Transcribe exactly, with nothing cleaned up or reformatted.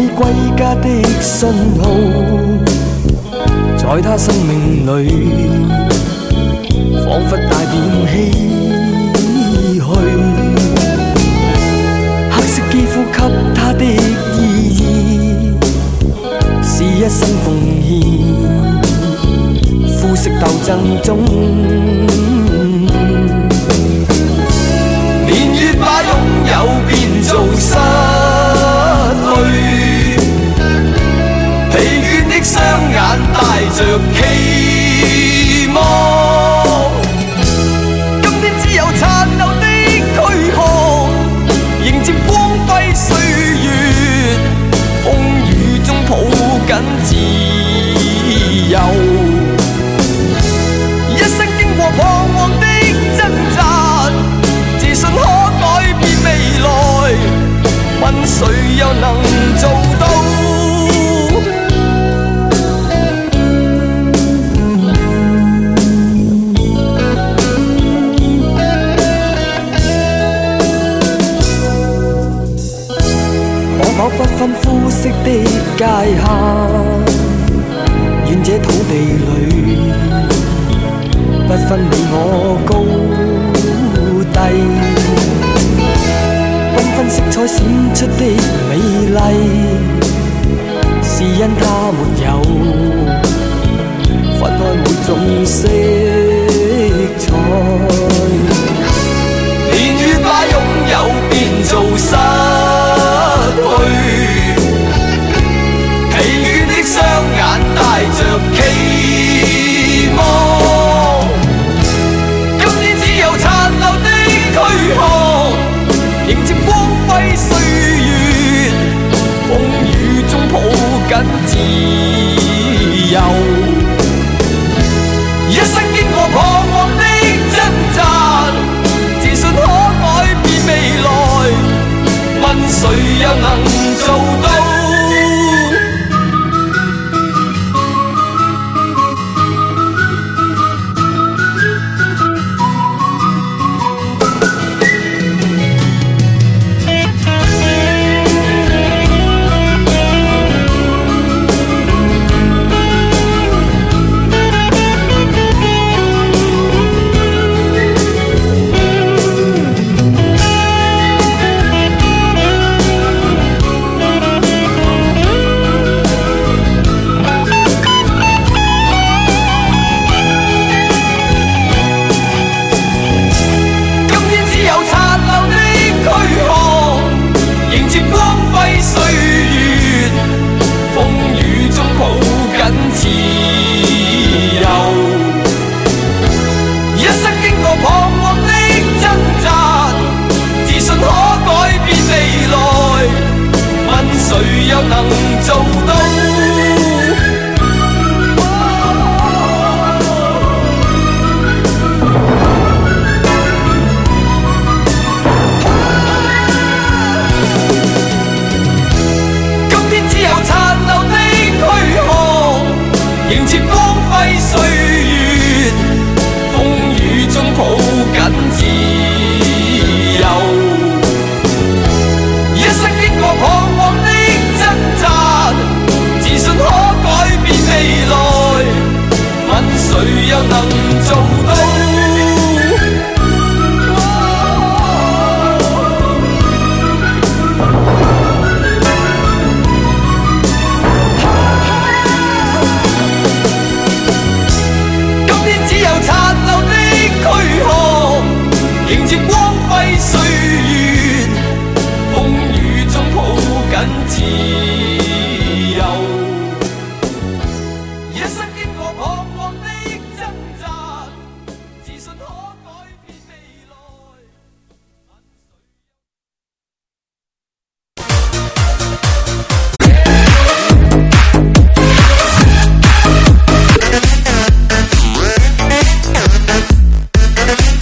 你歸家的信號，在他生命裏彷彿帶點唏噓。黑色肌膚給他的意義是一生奉獻，膚色鬥爭中年月把擁有變做失去，疲倦的雙眼帶着期望，今天只有殘留的軀殼迎接光輝歲月，風雨中抱緊自由，一生經過彷徨的掙扎，自信可改變未來，問誰又能做到？可否不分膚色的界限，願這土地裏不分你我高低，繽紛色彩閃出的美麗，是因它沒有分開每種色彩。年月把擁有變做失去，疲倦的雙眼帶着期望，今天只有殘留的軀殼迎接光輝歲月，風雨中抱緊自由，一生經過彷徨的掙扎，自信可改變未來，問誰又能做到？誰又能做到？